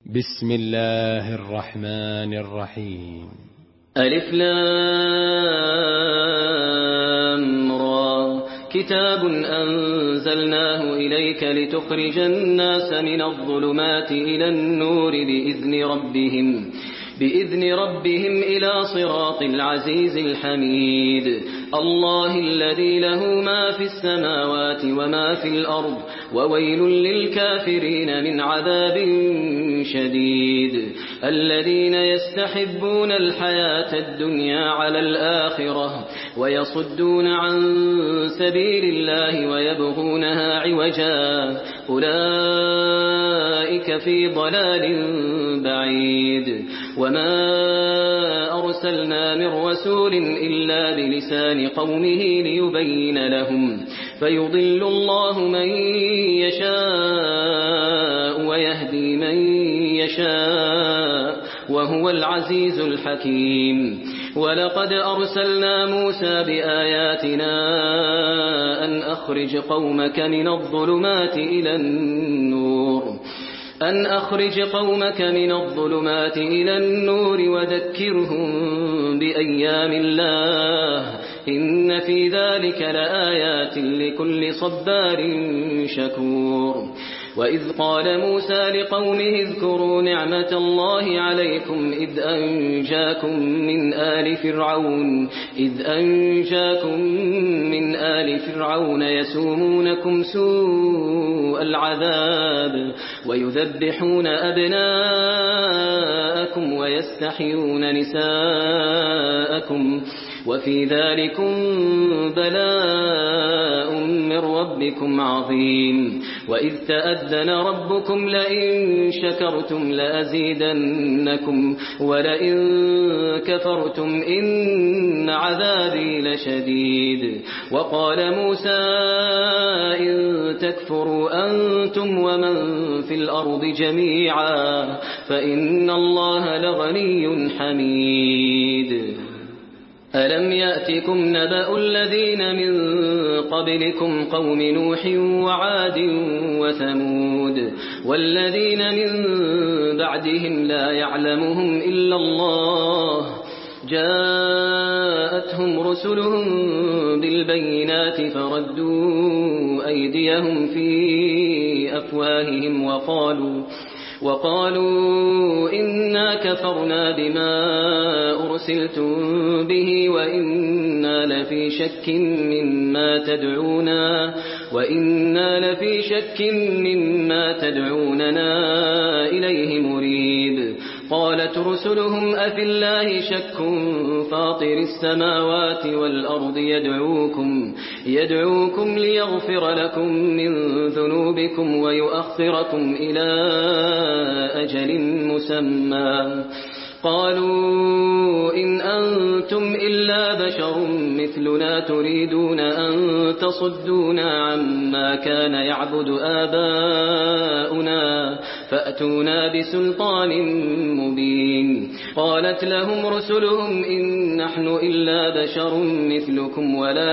بسم الله الرحمن الرحيم. ألف لام را كتاب أنزلناه إليك لتخرج الناس من الظلمات إلى النور بإذن ربهم إلى صراط العزيز الحميد. الله الذي له ما في السماوات وما في الأرض وويل للكافرين من عذاب شديد. الذين يستحبون الحياة الدنيا على الآخرة ويصدون عن سبيل الله ويبغونها عوجا أولئك في ضلال بعيد. وما أرسلنا من رسول إلا بلسان قومه ليبين لهم فيضل الله من يشاء ويهدي من يشاء وهو العزيز الحكيم. ولقد أرسلنا موسى بآياتنا أن أخرج قومك من الظلمات إلى النور وذكرهم بأيام الله إن في ذلك لآيات لكل صبار شكور. وإذ قال موسى لقومه اذكروا نعمة الله عليكم إذ أنجاكم من آل فرعون يسومونكم سوء العذاب ويذبحون أبناءكم ويستحيون نساءكم وفي ذلكم بلاء من ربكم عظيم. وإذ تأذن ربكم لئن شكرتم لأزيدنكم ولئن كفرتم إن عذابي لشديد. وقال موسى إن تكفروا أنتم ومن في الأرض جميعا فإن الله لغني حميد. ألم يأتكم نبأ الذين من قبلكم قوم نوح وعاد وثمود والذين من بعدهم لا يعلمهم إلا الله جاءتهم رسلهم بالبينات فردوا أيديهم في أفواههم وقالوا إنا كفرنا بما أرسلتم به وإنا لفي شك مما تدعوننا إليه مريب. قالت رسلهم أفي الله شك فاطر السماوات والأرض يدعوكم ليغفر لكم من ذنوبكم ويؤخركم إلى أجل مسمى. قالوا إن أنتم إلا بشر مثلنا تريدون أن تصدونا عما كان يعبد آباؤنا فأتونا بسلطان مبين. قالت لهم رسلهم إن نحن إلا بشر مثلكم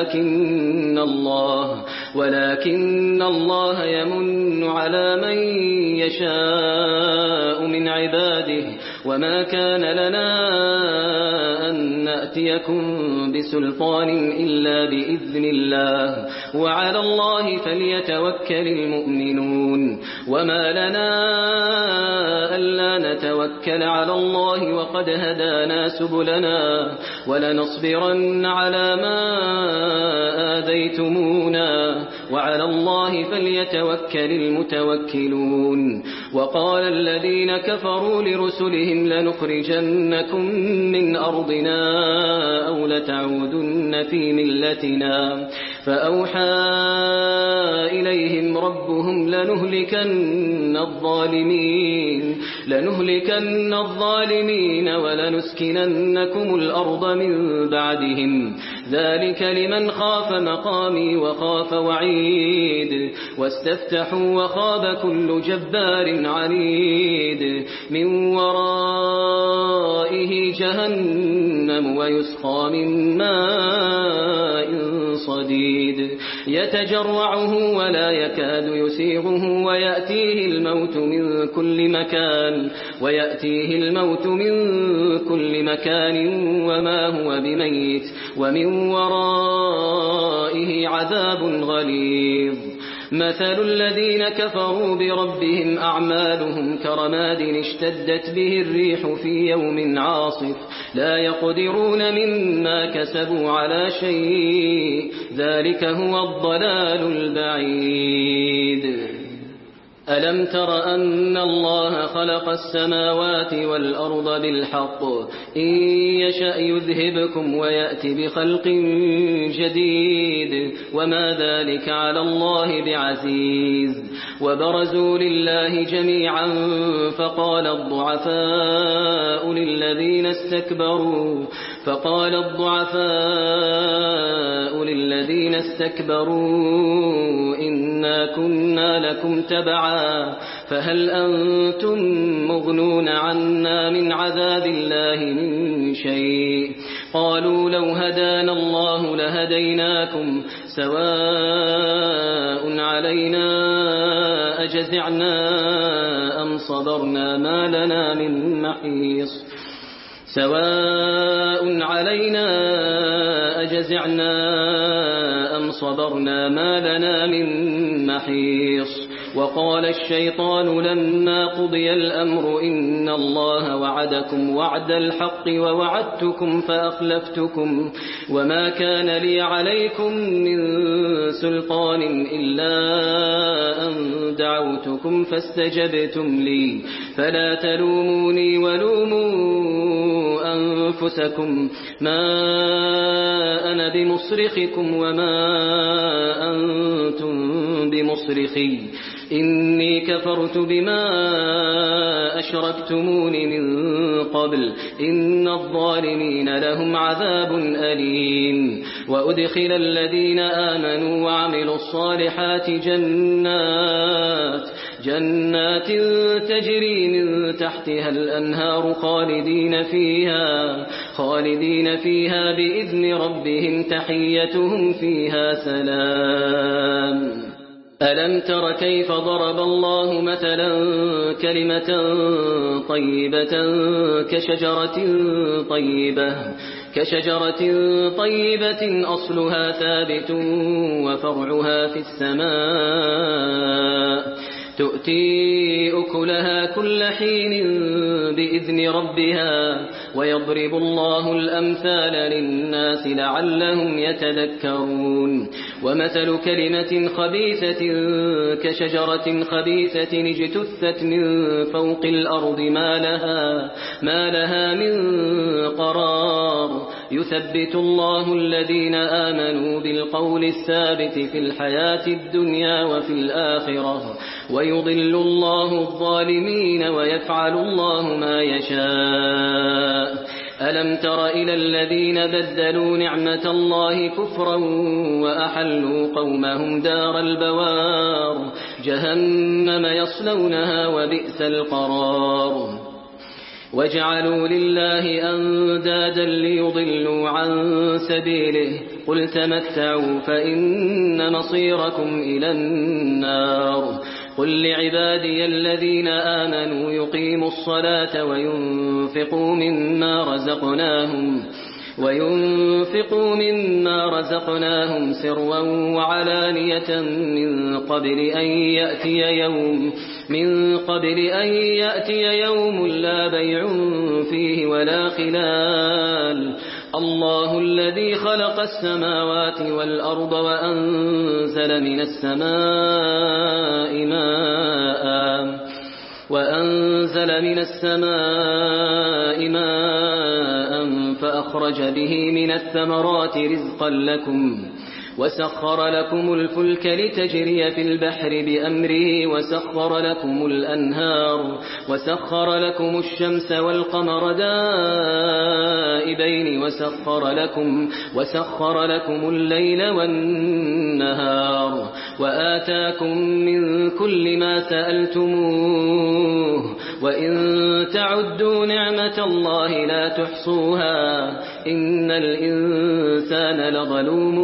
ولكن الله يمن على من يشاء من عباده وما كان لنا أن نأتيكم بسلطان إلا بإذن الله وعلى الله فليتوكل المؤمنون. وما لنا ألا نتوكل على الله وقد هدانا سبلنا ولنصبرن على ما آذيتمونا وعلى الله فليتوكل المتوكلون. وقال الذين كفروا لرسلهم لنخرجنكم من أرضنا أو لتعودن في ملتنا فأوحى إليهم ربهم لنهلكن الظالمين ولنسكننكم الأرض من بعدهم ذلك لمن خاف مقامي وخاف وعيد. واستفتحوا وخاب كل جبار عنيد من ورائه جهنم ويسقى من ماء صديد يتجرعه ولا يكاد يسيغه ويأتيه الموت من كل مكان وما هو بميت ومن ورائه عذاب غليظ مثل الذين كفروا بربهم أعمالهم كرماد اشتدت به الريح في يوم عاصف لا يقدرون مما كسبوا على شيء ذلك هو الضلال البعيد ألم تر أن الله خلق السماوات والأرض بالحق إن يشأ يذهبكم ويأتي بخلق جديد وما ذلك على الله بعزيز وبرزوا لله جميعا فقال الضعفاء للذين استكبروا إنا كنا لكم تبعا فهل أنتم مغنون عنا من عذاب الله من شيء قالوا لو هدانا الله لهديناكم سواء علينا أجزعنا أم صبرنا ما لنا من محيص وقال الشيطان لما قضي الأمر إن الله وعدكم وعد الحق ووعدتكم فأخلفتكم وما كان لي عليكم من سلطان إلا أن دعوتكم فاستجبتم لي فلا تلوموني ولوموا أنفسكم ما أنا بمصرخكم وما أنتم بمصرخي إني كفرت بما أشركتمون من قبل إن الظالمين لهم عذاب أليم وأدخل الذين آمنوا وعملوا الصالحات جنات تجري من تحتها الأنهار خالدين فيها بإذن ربهم تحيتهم فيها سلام ألم تر كيف ضرب الله مثلا كلمة طيبة كشجرة طيبة أصلها ثابت وفرعها في السماء تؤتي أكلها كل حين بإذن ربها ويضرب الله الأمثال للناس لعلهم يتذكرون ومثل كلمة خبيثة كشجرة خبيثة اجتثت من فوق الأرض ما لها من قرار يثبت الله الذين آمنوا بالقول الثابت في الحياة الدنيا وفي الآخرة ويضل الله الظالمين ويفعل الله ما يشاء ألم تر إلى الذين بدلوا نعمة الله كفرا وأحلوا قومهم دار البوار جهنم يصلونها وبئس القرار وجعلوا لله أندادا ليضلوا عن سبيله قل تمتعوا فإن مصيركم إلى النار قل لعبادي الذين آمنوا يقيموا الصلاة وينفقوا مما رزقناهم سرا وعلانية من قبل أن يأتي يوم لا بيع فيه ولا خلال الله الذي خلق السماوات والأرض وأنزل من السماء ماء فأخرج به من الثمرات رزقا لكم وسخر لكم الفلك لتجري في البحر بأمره وسخر لكم الأنهار وسخر لكم الشمس والقمر دائبين وسخر لكم الليل والنهار وآتاكم من كل ما سألتموه وإن تعدوا نعمة الله لا تحصوها إن الإنسان لظلوم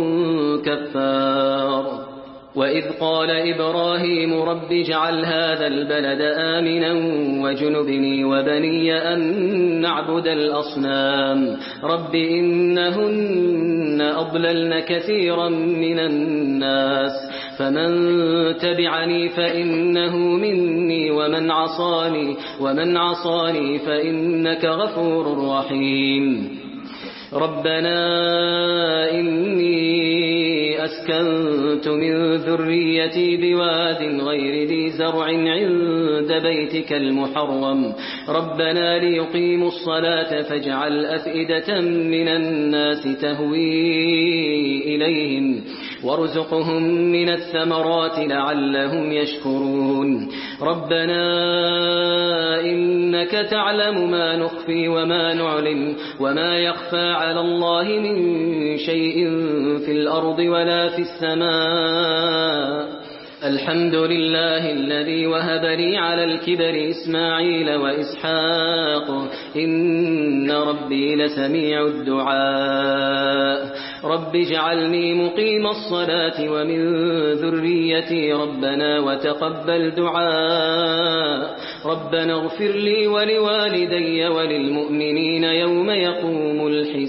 كفار وإذ قال إبراهيم رب اجعل هذا البلد آمنا واجنبني وبني أن نعبد الأصنام رب إنهن أضللن كثيرا من الناس فمن تبعني فإنه مني ومن عصاني فإنك غفور رحيم ربنا إني أسكنت من ذريتي بواد غير ذي زرع عند بيتك المحرم ربنا ليقيموا الصلاة فاجعل أفئدة من الناس تهوي إليهم وارزقهم من الثمرات لعلهم يشكرون ربنا إنك تعلم ما نخفي وما نعلن وما يخفى على الله من شيء في الأرض ولا في السماء الحمد لله الذي وهب لي على الكبر إسماعيل وإسحاق إن ربي لسميع الدعاء رب اجعلني مقيم الصلاة ومن ذريتي ربنا وتقبل دعاء ربنا اغفر لي ولوالدي وللمؤمنين يوم يقوم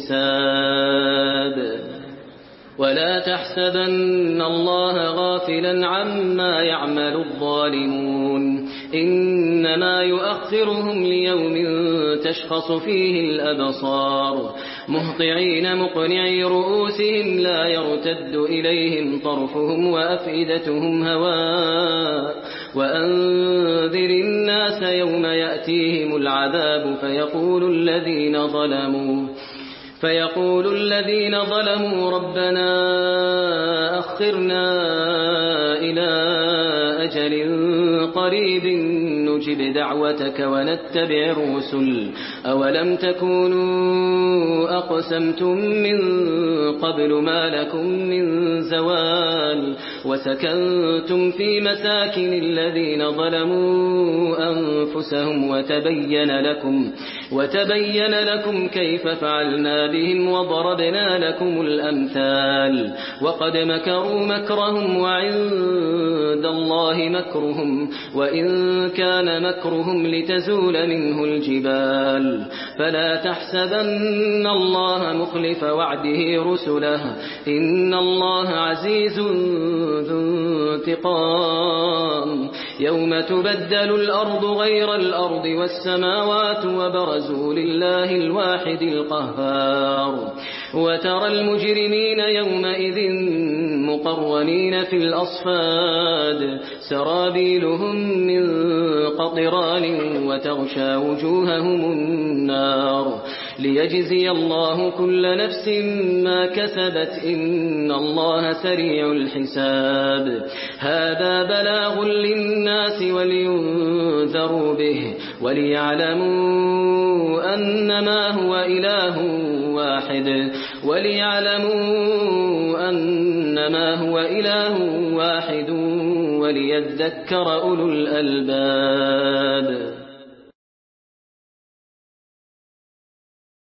الحساب ولا تحسبن الله غافلا عما يعمل الظالمون إنما يؤخرهم ليوم تشخص فيه الأبصار مهطعين مقنعي رؤوسهم لا يرتد إليهم طرفهم وأفئدتهم هواء وأنذر الناس يوم يأتيهم العذاب فيقول الذين ظلموا ربنا أخرنا إلى أجل قريب نجب دعوتك ونتبع الرسل أولم تكونوا أقسمتم من قبل ما لكم من زوال وسكنتم في مساكن الذين ظلموا أنفسهم وتبين لكم كيف فعلنا بهم وضربنا لكم الأمثال وقد مكروا مكرهم وعند الله مكرهم وإن كان مكرهم لتزول منه الجبال فلا تحسبن الله مخلف وعده رسله إن الله عزيز ذو انتقام يوم تبدل الأرض غير الأرض والسماوات وبرزوا لله الواحد القهار وترى المجرمين يومئذ مقرنين في الأصفاد سرابيلهم من قطران وتغشى وجوههم النار ليجزي الله كل نفس ما كسبت إن الله سريع الحساب هذا بلاغ للناس ولينذروا به وليعلموا أنما هو إله واحد وليذكر أولو الألباب